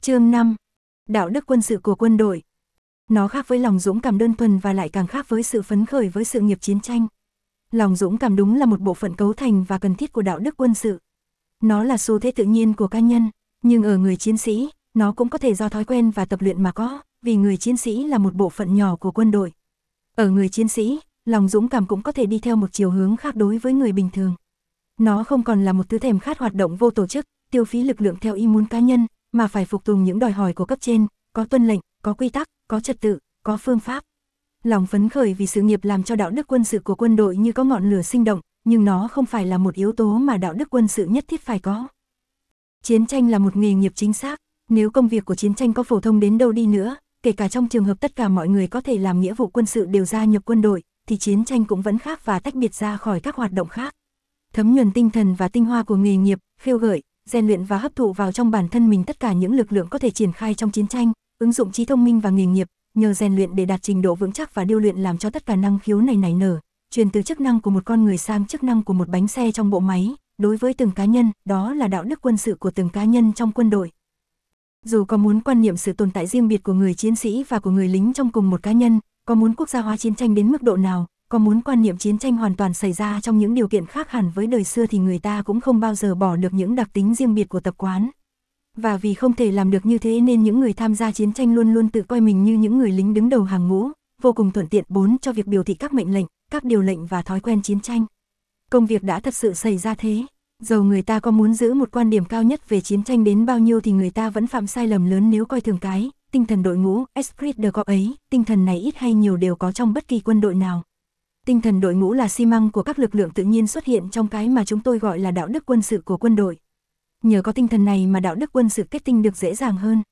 Chương 5. Đạo đức quân sự của quân đội. Nó khác với lòng dũng cảm đơn thuần và lại càng khác với sự phấn khởi với sự nghiệp chiến tranh. Lòng dũng cảm đúng là một bộ phận cấu thành và cần thiết của đạo đức quân sự. Nó là xu thế tự nhiên của cá nhân, nhưng ở người chiến sĩ, nó cũng có thể do thói quen và tập luyện mà có, vì người chiến sĩ là một bộ phận nhỏ của quân đội. Ở người chiến sĩ, lòng dũng cảm cũng có thể đi theo một chiều hướng khác đối với người bình thường. Nó không còn là một thứ thèm khát hoạt động vô tổ chức, tiêu phí lực lượng theo ý muốn cá nhân, mà phải phục tùng những đòi hỏi của cấp trên, có tuân lệnh, có quy tắc, có trật tự, có phương pháp. Lòng phấn khởi vì sự nghiệp làm cho đạo đức quân sự của quân đội như có ngọn lửa sinh động, nhưng nó không phải là một yếu tố mà đạo đức quân sự nhất thiết phải có. Chiến tranh là một nghề nghiệp chính xác, nếu công việc của chiến tranh có phổ thông đến đâu đi nữa, kể cả trong trường hợp tất cả mọi người có thể làm nghĩa vụ quân sự đều gia nhập quân đội, thì chiến tranh cũng vẫn khác và tách biệt ra khỏi các hoạt động khác. Thấm nhuần tinh thần và tinh hoa của nghề nghiệp, khêu gợi, rèn luyện và hấp thụ vào trong bản thân mình tất cả những lực lượng có thể triển khai trong chiến tranh, ứng dụng trí thông minh và nghề nghiệp, nhờ rèn luyện để đạt trình độ vững chắc và điêu luyện làm cho tất cả năng khiếu này nảy nở, truyền từ chức năng của một con người sang chức năng của một bánh xe trong bộ máy, đối với từng cá nhân, đó là đạo đức quân sự của từng cá nhân trong quân đội. Dù có muốn quan niệm sự tồn tại riêng biệt của người chiến sĩ và của người lính trong cùng một cá nhân, có muốn quốc gia hóa chiến tranh đến mức độ nào, có muốn quan niệm chiến tranh hoàn toàn xảy ra trong những điều kiện khác hẳn với đời xưa thì người ta cũng không bao giờ bỏ được những đặc tính riêng biệt của tập quán. Và vì không thể làm được như thế nên những người tham gia chiến tranh luôn luôn tự coi mình như những người lính đứng đầu hàng ngũ, vô cùng thuận tiện cho việc biểu thị các mệnh lệnh, các điều lệnh và thói quen chiến tranh. Công việc đã thật sự xảy ra thế. Dầu người ta có muốn giữ một quan điểm cao nhất về chiến tranh đến bao nhiêu thì người ta vẫn phạm sai lầm lớn nếu coi thường cái tinh thần đội ngũ, esprit de corps ấy. Tinh thần này ít hay nhiều đều có trong bất kỳ quân đội nào. Tinh thần đội ngũ là xi măng của các lực lượng tự nhiên xuất hiện trong cái mà chúng tôi gọi là đạo đức quân sự của quân đội. Nhờ có tinh thần này mà đạo đức quân sự kết tinh được dễ dàng hơn.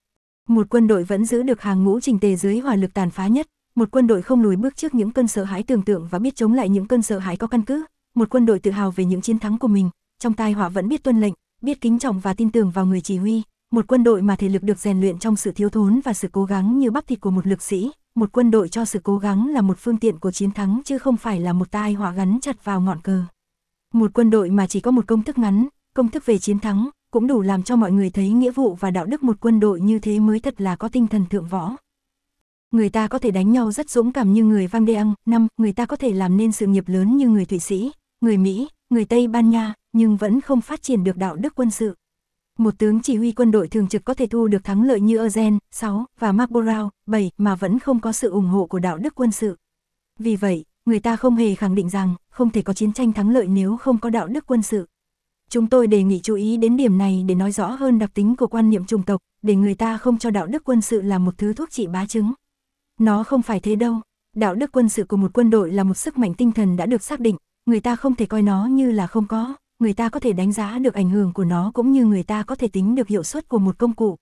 Một quân đội vẫn giữ được hàng ngũ chỉnh tề dưới hỏa lực tàn phá nhất, một quân đội không lùi bước trước những cơn sợ hãi tưởng tượng và biết chống lại những cơn sợ hãi có căn cứ, một quân đội tự hào về những chiến thắng của mình, trong tai họa vẫn biết tuân lệnh, biết kính trọng và tin tưởng vào người chỉ huy, một quân đội mà thể lực được rèn luyện trong sự thiếu thốn và sự cố gắng như bắp thịt của một lực sĩ, một quân đội cho sự cố gắng là một phương tiện của chiến thắng chứ không phải là một tai họa gắn chặt vào ngọn cờ. Một quân đội mà chỉ có một công thức ngắn, công thức về chiến thắng, cũng đủ làm cho mọi người thấy nghĩa vụ và đạo đức một quân đội như thế mới thật là có tinh thần thượng võ. Người ta có thể đánh nhau rất dũng cảm như người Van Deang, người ta có thể làm nên sự nghiệp lớn như người Thụy Sĩ, người Mỹ, người Tây Ban Nha, nhưng vẫn không phát triển được đạo đức quân sự. Một tướng chỉ huy quân đội thường trực có thể thu được thắng lợi như Eugene 6 và Marlborough 7 mà vẫn không có sự ủng hộ của đạo đức quân sự. Vì vậy, người ta không hề khẳng định rằng không thể có chiến tranh thắng lợi nếu không có đạo đức quân sự. Chúng tôi đề nghị chú ý đến điểm này để nói rõ hơn đặc tính của quan niệm chủng tộc, để người ta không cho đạo đức quân sự là một thứ thuốc trị bá chứng. Nó không phải thế đâu. Đạo đức quân sự của một quân đội là một sức mạnh tinh thần đã được xác định, người ta không thể coi nó như là không có, người ta có thể đánh giá được ảnh hưởng của nó cũng như người ta có thể tính được hiệu suất của một công cụ.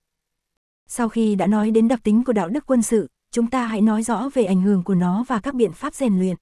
Sau khi đã nói đến đặc tính của đạo đức quân sự, chúng ta hãy nói rõ về ảnh hưởng của nó và các biện pháp rèn luyện.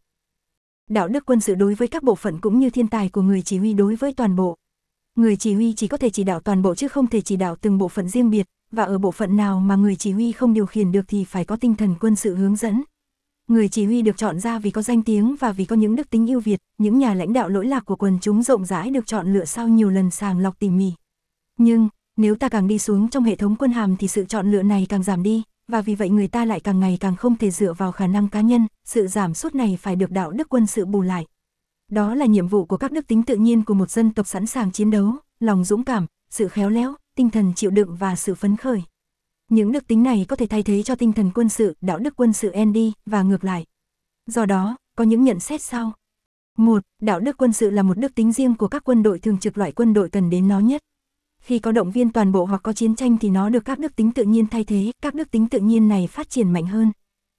Đạo đức quân sự đối với các bộ phận cũng như thiên tài của người chỉ huy đối với toàn bộ. Người chỉ huy chỉ có thể chỉ đạo toàn bộ chứ không thể chỉ đạo từng bộ phận riêng biệt, và ở bộ phận nào mà người chỉ huy không điều khiển được thì phải có tinh thần quân sự hướng dẫn. Người chỉ huy được chọn ra vì có danh tiếng và vì có những đức tính ưu việt, những nhà lãnh đạo lỗi lạc của quần chúng rộng rãi được chọn lựa sau nhiều lần sàng lọc tỉ mỉ. Nhưng, nếu ta càng đi xuống trong hệ thống quân hàm thì sự chọn lựa này càng giảm đi, và vì vậy người ta lại càng ngày càng không thể dựa vào khả năng cá nhân, sự giảm sút này phải được đạo đức quân sự bù lại. Đó là nhiệm vụ của các đức tính tự nhiên của một dân tộc sẵn sàng chiến đấu, lòng dũng cảm, sự khéo léo, tinh thần chịu đựng và sự phấn khởi. Những đức tính này có thể thay thế cho tinh thần quân sự, đạo đức quân sự ND, và ngược lại. Do đó, có những nhận xét sau. 1. Đạo đức quân sự là một đức tính riêng của các quân đội thường trực, loại quân đội cần đến nó nhất. Khi có động viên toàn bộ hoặc có chiến tranh thì nó được các đức tính tự nhiên thay thế, các đức tính tự nhiên này phát triển mạnh hơn.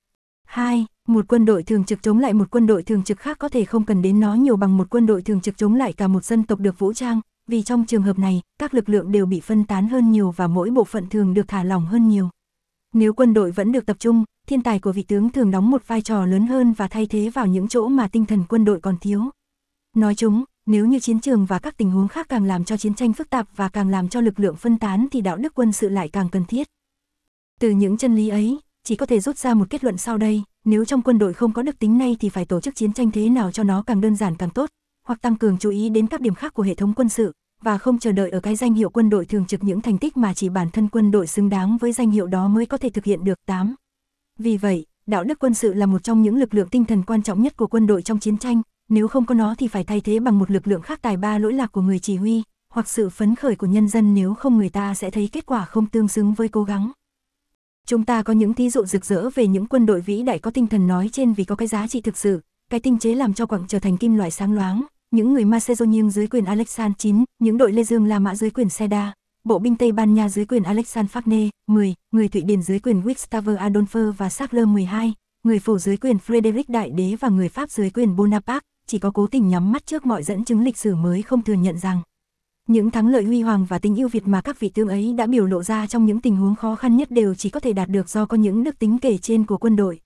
2. Một quân đội thường trực chống lại một quân đội thường trực khác có thể không cần đến nó nhiều bằng một quân đội thường trực chống lại cả một dân tộc được vũ trang, vì trong trường hợp này, các lực lượng đều bị phân tán hơn nhiều và mỗi bộ phận thường được thả lỏng hơn nhiều. Nếu quân đội vẫn được tập trung, thiên tài của vị tướng thường đóng một vai trò lớn hơn và thay thế vào những chỗ mà tinh thần quân đội còn thiếu. Nói chung, nếu như chiến trường và các tình huống khác càng làm cho chiến tranh phức tạp và càng làm cho lực lượng phân tán thì đạo đức quân sự lại càng cần thiết. Từ những chân lý ấy, chỉ có thể rút ra một kết luận sau đây, nếu trong quân đội không có đức tính này thì phải tổ chức chiến tranh thế nào cho nó càng đơn giản càng tốt, hoặc tăng cường chú ý đến các điểm khác của hệ thống quân sự, và không chờ đợi ở cái danh hiệu quân đội thường trực những thành tích mà chỉ bản thân quân đội xứng đáng với danh hiệu đó mới có thể thực hiện được. 8. Vì vậy, đạo đức quân sự là một trong những lực lượng tinh thần quan trọng nhất của quân đội trong chiến tranh, nếu không có nó thì phải thay thế bằng một lực lượng khác. Tài ba lỗi lạc của người chỉ huy, hoặc sự phấn khởi của nhân dân, nếu không người ta sẽ thấy kết quả không tương xứng với cố gắng. Chúng ta có những thí dụ rực rỡ về những quân đội vĩ đại có tinh thần nói trên vì có cái giá trị thực sự, cái tinh chế làm cho quặng trở thành kim loại sáng loáng, những người Macedonian dưới quyền Alexander 9, những đội Lê Dương La Mã dưới quyền Seda, bộ binh Tây Ban Nha dưới quyền Alexander Farnese 10, người Thụy Điển dưới quyền Gustave Adolphe và Charles 12, người Phổ dưới quyền Frederick Đại Đế và người Pháp dưới quyền Bonaparte, chỉ có cố tình nhắm mắt trước mọi dẫn chứng lịch sử mới không thừa nhận rằng những thắng lợi huy hoàng và tính ưu việt mà các vị tướng ấy đã biểu lộ ra trong những tình huống khó khăn nhất đều chỉ có thể đạt được do có những đức tính kể trên của quân đội.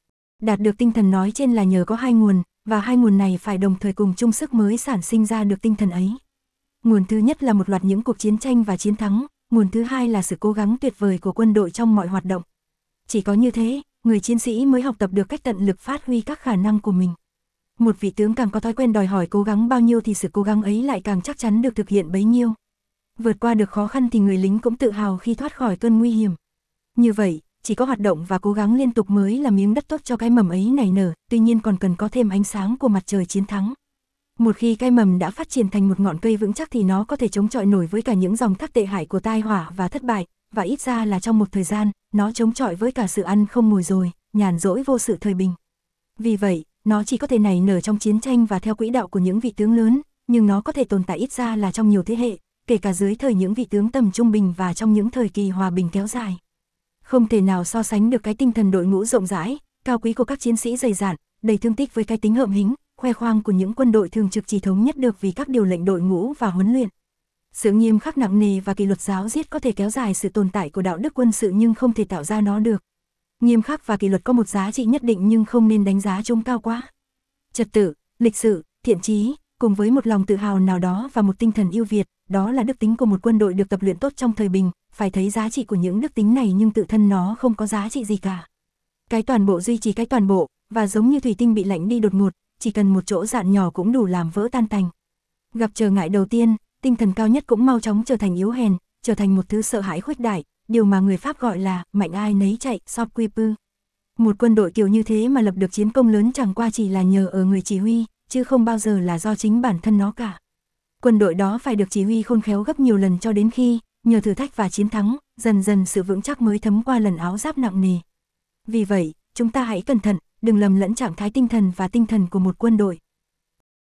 Đạt được tinh thần nói trên là nhờ có hai nguồn, và hai nguồn này phải đồng thời cùng chung sức mới sản sinh ra được tinh thần ấy. Nguồn thứ nhất là một loạt những cuộc chiến tranh và chiến thắng, nguồn thứ hai là sự cố gắng tuyệt vời của quân đội trong mọi hoạt động. Chỉ có như thế, người chiến sĩ mới học tập được cách tận lực phát huy các khả năng của mình. Một vị tướng càng có thói quen đòi hỏi cố gắng bao nhiêu thì sự cố gắng ấy lại càng chắc chắn được thực hiện bấy nhiêu. Vượt qua được khó khăn thì người lính cũng tự hào khi thoát khỏi cơn nguy hiểm. Như vậy, chỉ có hoạt động và cố gắng liên tục mới là miếng đất tốt cho cái mầm ấy nảy nở, tuy nhiên còn cần có thêm ánh sáng của mặt trời chiến thắng. Một khi cái mầm đã phát triển thành một ngọn cây vững chắc thì nó có thể chống chọi nổi với cả những dòng thác tệ hại của tai họa và thất bại, và ít ra là trong một thời gian, nó chống chọi với cả sự ăn không ngồi rồi, nhàn rỗi vô sự thời bình. Vì vậy, nó chỉ có thể nảy nở trong chiến tranh và theo quỹ đạo của những vị tướng lớn, nhưng nó có thể tồn tại ít ra là trong nhiều thế hệ, kể cả dưới thời những vị tướng tầm trung bình và trong những thời kỳ hòa bình kéo dài. Không thể nào so sánh được cái tinh thần đội ngũ rộng rãi, cao quý của các chiến sĩ dày dạn, đầy thương tích với cái tính hợm hĩnh, khoe khoang của những quân đội thường trực chỉ thống nhất được vì các điều lệnh đội ngũ và huấn luyện. Sự nghiêm khắc nặng nề và kỷ luật giáo diết có thể kéo dài sự tồn tại của đạo đức quân sự nhưng không thể tạo ra nó được. Nghiêm khắc và kỷ luật có một giá trị nhất định nhưng không nên đánh giá chúng cao quá. Trật tự, lịch sự, thiện chí, cùng với một lòng tự hào nào đó và một tinh thần yêu Việt, đó là đức tính của một quân đội được tập luyện tốt trong thời bình, phải thấy giá trị của những đức tính này nhưng tự thân nó không có giá trị gì cả. Cái toàn bộ duy trì cái toàn bộ, và giống như thủy tinh bị lạnh đi đột ngột, chỉ cần một chỗ dạn nhỏ cũng đủ làm vỡ tan tành. Gặp trở ngại đầu tiên, tinh thần cao nhất cũng mau chóng trở thành yếu hèn, trở thành một thứ sợ hãi khuếch đại, điều mà người Pháp gọi là mạnh ai nấy chạy, sauve-qui-peut. Một quân đội kiểu như thế mà lập được chiến công lớn chẳng qua chỉ là nhờ ở người chỉ huy, chứ không bao giờ là do chính bản thân nó cả. Quân đội đó phải được chỉ huy khôn khéo gấp nhiều lần cho đến khi, nhờ thử thách và chiến thắng, dần dần sự vững chắc mới thấm qua lần áo giáp nặng nề. Vì vậy, chúng ta hãy cẩn thận, đừng lầm lẫn trạng thái tinh thần và tinh thần của một quân đội.